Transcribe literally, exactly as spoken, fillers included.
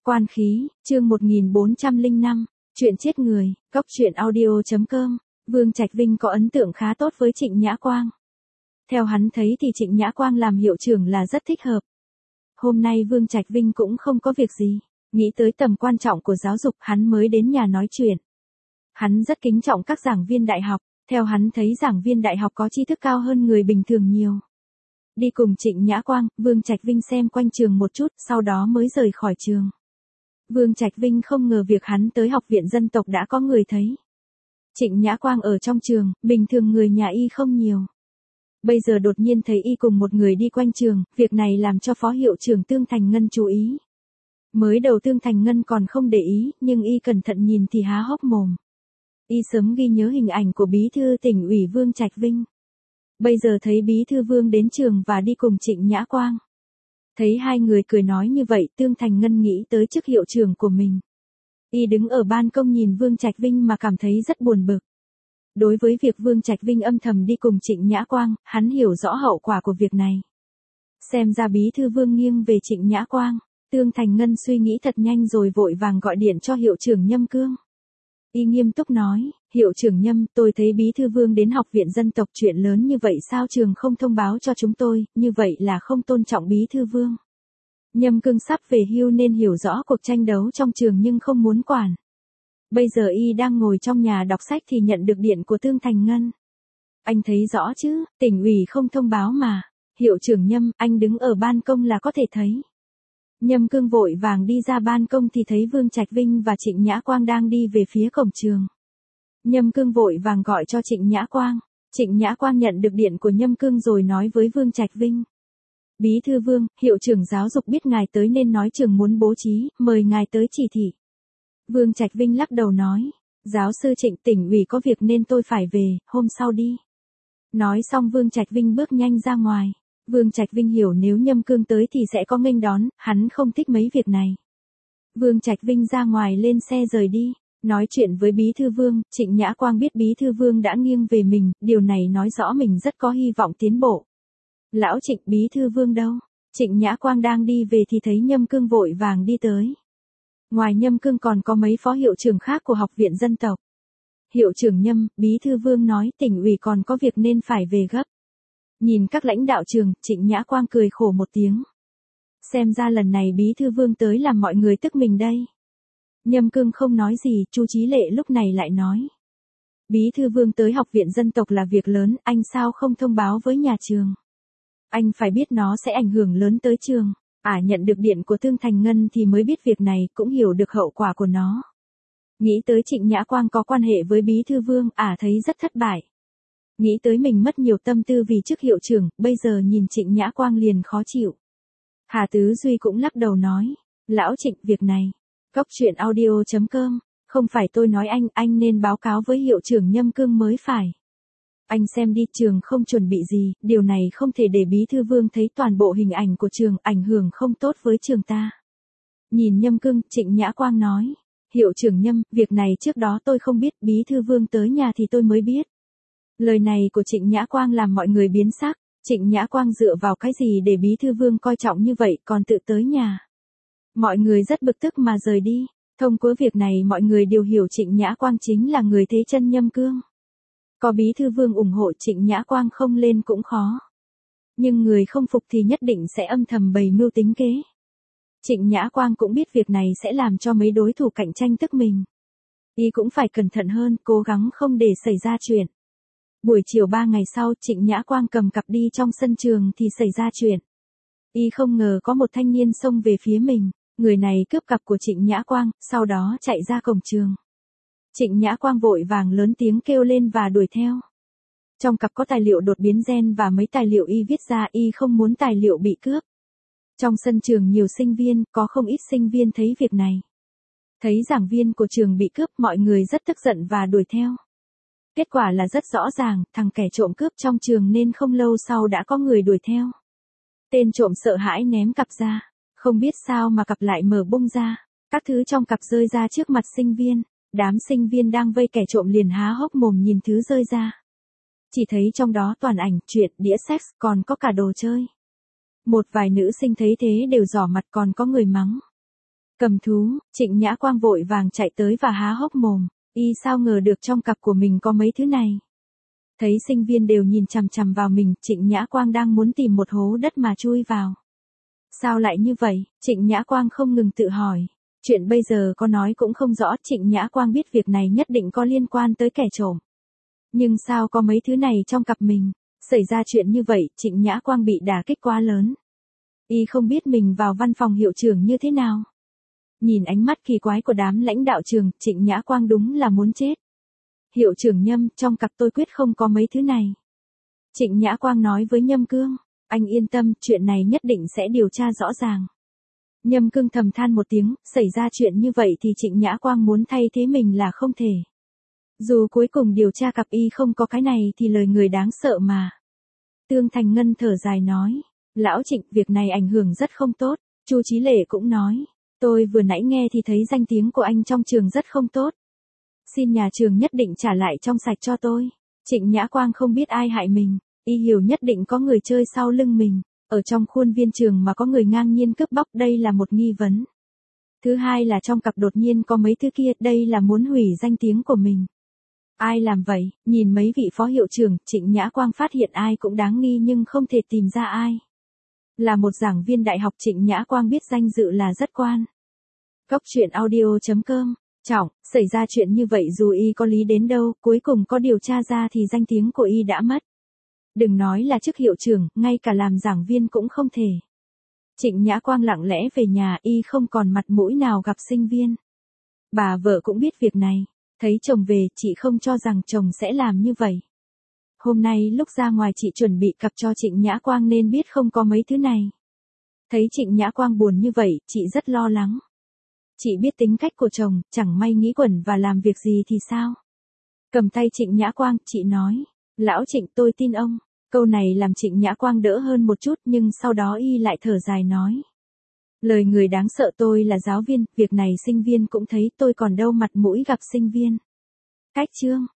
Quan khí, chương một nghìn bốn trăm lẻ năm, chuyện chết người, cóc truyện audio.com, Vương Trạch Vinh có ấn tượng khá tốt với Trịnh Nhã Quang. Theo hắn thấy thì Trịnh Nhã Quang làm hiệu trưởng là rất thích hợp. Hôm nay Vương Trạch Vinh cũng không có việc gì, nghĩ tới tầm quan trọng của giáo dục hắn mới đến nhà nói chuyện. Hắn rất kính trọng các giảng viên đại học, theo hắn thấy giảng viên đại học có tri thức cao hơn người bình thường nhiều. Đi cùng Trịnh Nhã Quang, Vương Trạch Vinh xem quanh trường một chút, sau đó mới rời khỏi trường. Vương Trạch Vinh không ngờ việc hắn tới học viện dân tộc đã có người thấy. Trịnh Nhã Quang ở trong trường, bình thường người nhà y không nhiều. Bây giờ đột nhiên thấy y cùng một người đi quanh trường, việc này làm cho phó hiệu trưởng Tương Thành Ngân chú ý. Mới đầu Tương Thành Ngân còn không để ý, nhưng y cẩn thận nhìn thì há hốc mồm. Y sớm ghi nhớ hình ảnh của bí thư tỉnh ủy Vương Trạch Vinh. Bây giờ thấy bí thư Vương đến trường và đi cùng Trịnh Nhã Quang. Thấy hai người cười nói như vậy, Tương Thành Ngân nghĩ tới chức hiệu trưởng của mình. Y đứng ở ban công nhìn Vương Trạch Vinh mà cảm thấy rất buồn bực. Đối với việc Vương Trạch Vinh âm thầm đi cùng Trịnh Nhã Quang, hắn hiểu rõ hậu quả của việc này. Xem ra bí thư Vương nghiêng về Trịnh Nhã Quang, Tương Thành Ngân suy nghĩ thật nhanh rồi vội vàng gọi điện cho hiệu trưởng Nhâm Cương. Y nghiêm túc nói, hiệu trưởng Nhâm, tôi thấy bí thư Vương đến học viện dân tộc, chuyện lớn như vậy sao trường không thông báo cho chúng tôi, như vậy là không tôn trọng bí thư Vương. Nhâm Cương sắp về hưu nên hiểu rõ cuộc tranh đấu trong trường nhưng không muốn quản. Bây giờ y đang ngồi trong nhà đọc sách thì nhận được điện của Tương Thành Ngân. Anh thấy rõ chứ, tỉnh ủy không thông báo mà. Hiệu trưởng Nhâm, anh đứng ở ban công là có thể thấy. Nhâm Cương vội vàng đi ra ban công thì thấy Vương Trạch Vinh và Trịnh Nhã Quang đang đi về phía cổng trường. Nhâm Cương vội vàng gọi cho Trịnh Nhã Quang. Trịnh Nhã Quang nhận được điện của Nhâm Cương rồi nói với Vương Trạch Vinh. Bí thư Vương, hiệu trưởng giáo dục biết ngài tới nên nói trường muốn bố trí, mời ngài tới chỉ thị. Vương Trạch Vinh lắc đầu nói, giáo sư Trịnh, tỉnh ủy có việc nên tôi phải về, hôm sau đi. Nói xong Vương Trạch Vinh bước nhanh ra ngoài. Vương Trạch Vinh hiểu nếu Nhâm Cương tới thì sẽ có nghênh đón, hắn không thích mấy việc này. Vương Trạch Vinh ra ngoài lên xe rời đi, nói chuyện với bí thư Vương. Trịnh Nhã Quang biết bí thư Vương đã nghiêng về mình, điều này nói rõ mình rất có hy vọng tiến bộ. Lão Trịnh, bí thư Vương đâu? Trịnh Nhã Quang đang đi về thì thấy Nhâm Cương vội vàng đi tới. Ngoài Nhâm Cương còn có mấy phó hiệu trưởng khác của học viện dân tộc. Hiệu trưởng Nhâm, bí thư Vương nói tỉnh ủy còn có việc nên phải về gấp. Nhìn các lãnh đạo trường, Trịnh Nhã Quang cười khổ một tiếng. Xem ra lần này bí thư Vương tới làm mọi người tức mình đây. Nhâm Cương không nói gì, Chu Chí Lệ lúc này lại nói. Bí thư Vương tới học viện dân tộc là việc lớn, anh sao không thông báo với nhà trường? Anh phải biết nó sẽ ảnh hưởng lớn tới trường. À, nhận được điện của Tương Thành Ngân thì mới biết việc này, cũng hiểu được hậu quả của nó. Nghĩ tới Trịnh Nhã Quang có quan hệ với bí thư Vương, à thấy rất thất bại. Nghĩ tới mình mất nhiều tâm tư vì chức hiệu trưởng, bây giờ nhìn Trịnh Nhã Quang liền khó chịu. Hà Tứ Duy cũng lắc đầu nói, lão Trịnh, việc này, cóc truyện audio.com, không phải tôi nói anh, anh nên báo cáo với hiệu trưởng Nhâm Cương mới phải. Anh xem đi, trường không chuẩn bị gì, điều này không thể để bí thư Vương thấy toàn bộ hình ảnh của trường, ảnh hưởng không tốt với trường ta. Nhìn Nhâm Cương, Trịnh Nhã Quang nói, hiệu trưởng Nhâm, việc này trước đó tôi không biết, bí thư Vương tới nhà thì tôi mới biết. Lời này của Trịnh Nhã Quang làm mọi người biến sắc. Trịnh Nhã Quang dựa vào cái gì để bí thư Vương coi trọng như vậy còn tự tới nhà. Mọi người rất bực tức mà rời đi. Thông qua việc này mọi người đều hiểu Trịnh Nhã Quang chính là người thế chân Nhâm Cương. Có bí thư Vương ủng hộ Trịnh Nhã Quang không lên cũng khó. Nhưng người không phục thì nhất định sẽ âm thầm bày mưu tính kế. Trịnh Nhã Quang cũng biết việc này sẽ làm cho mấy đối thủ cạnh tranh tức mình. Y cũng phải cẩn thận hơn, cố gắng không để xảy ra chuyện. Buổi chiều ba ngày sau, Trịnh Nhã Quang cầm cặp đi trong sân trường thì xảy ra chuyện. Y không ngờ có một thanh niên xông về phía mình, người này cướp cặp của Trịnh Nhã Quang, sau đó chạy ra cổng trường. Trịnh Nhã Quang vội vàng lớn tiếng kêu lên và đuổi theo. Trong cặp có tài liệu đột biến gen và mấy tài liệu y viết ra, y không muốn tài liệu bị cướp. Trong sân trường nhiều sinh viên, có không ít sinh viên thấy việc này. Thấy giảng viên của trường bị cướp, mọi người rất tức giận và đuổi theo. Kết quả là rất rõ ràng, thằng kẻ trộm cướp trong trường nên không lâu sau đã có người đuổi theo. Tên trộm sợ hãi ném cặp ra, không biết sao mà cặp lại mở bung ra, các thứ trong cặp rơi ra trước mặt sinh viên, đám sinh viên đang vây kẻ trộm liền há hốc mồm nhìn thứ rơi ra. Chỉ thấy trong đó toàn ảnh, truyện, đĩa sex, còn có cả đồ chơi. Một vài nữ sinh thấy thế đều giỏ mặt, còn có người mắng. Cầm thú, Trịnh Nhã Quang vội vàng chạy tới và há hốc mồm, y sao ngờ được trong cặp của mình có mấy thứ này. Thấy sinh viên đều nhìn chằm chằm vào mình, Trịnh Nhã Quang đang muốn tìm một hố đất mà chui vào. Sao lại như vậy? Trịnh Nhã Quang không ngừng tự hỏi. Chuyện bây giờ có nói cũng không rõ, Trịnh Nhã Quang biết việc này nhất định có liên quan tới kẻ trộm. Nhưng sao có mấy thứ này trong cặp mình? Xảy ra chuyện như vậy, Trịnh Nhã Quang bị đả kích quá lớn. Y không biết mình vào văn phòng hiệu trưởng như thế nào. Nhìn ánh mắt kỳ quái của đám lãnh đạo trường, Trịnh Nhã Quang đúng là muốn chết. Hiệu trưởng Nhâm, trong cặp tôi quyết không có mấy thứ này. Trịnh Nhã Quang nói với Nhâm Cương, anh yên tâm, chuyện này nhất định sẽ điều tra rõ ràng. Nhâm Cương thầm than một tiếng, xảy ra chuyện như vậy thì Trịnh Nhã Quang muốn thay thế mình là không thể. Dù cuối cùng điều tra cặp y không có cái này thì lời người đáng sợ mà. Tương Thành Ngân thở dài nói, lão Trịnh, việc này ảnh hưởng rất không tốt. Chu Chí Lệ cũng nói, tôi vừa nãy nghe thì thấy danh tiếng của anh trong trường rất không tốt. Xin nhà trường nhất định trả lại trong sạch cho tôi. Trịnh Nhã Quang không biết ai hại mình, y hiểu nhất định có người chơi sau lưng mình. Ở trong khuôn viên trường mà có người ngang nhiên cướp bóc, đây là một nghi vấn. Thứ hai là trong cặp đột nhiên có mấy thứ kia, đây là muốn hủy danh tiếng của mình. Ai làm vậy? Nhìn mấy vị phó hiệu trưởng, Trịnh Nhã Quang phát hiện ai cũng đáng nghi nhưng không thể tìm ra ai. Là một giảng viên đại học, Trịnh Nhã Quang biết danh dự là rất quan. Góc truyện audio chấm com. Trọng, xảy ra chuyện như vậy dù y có lý đến đâu, cuối cùng có điều tra ra thì danh tiếng của y đã mất. Đừng nói là chức hiệu trưởng, ngay cả làm giảng viên cũng không thể. Trịnh Nhã Quang lặng lẽ về nhà, y không còn mặt mũi nào gặp sinh viên. Bà vợ cũng biết việc này. Thấy chồng về, chị không cho rằng chồng sẽ làm như vậy. Hôm nay lúc ra ngoài chị chuẩn bị cặp cho Trịnh Nhã Quang nên biết không có mấy thứ này. Thấy Trịnh Nhã Quang buồn như vậy, chị rất lo lắng. Chị biết tính cách của chồng, chẳng may nghĩ quẩn và làm việc gì thì sao? Cầm tay Trịnh Nhã Quang, chị nói, lão Trịnh, tôi tin ông. Câu này làm Trịnh Nhã Quang đỡ hơn một chút, nhưng sau đó y lại thở dài nói. Lời người đáng sợ, tôi là giáo viên, việc này sinh viên cũng thấy, tôi còn đâu mặt mũi gặp sinh viên. Cách chương.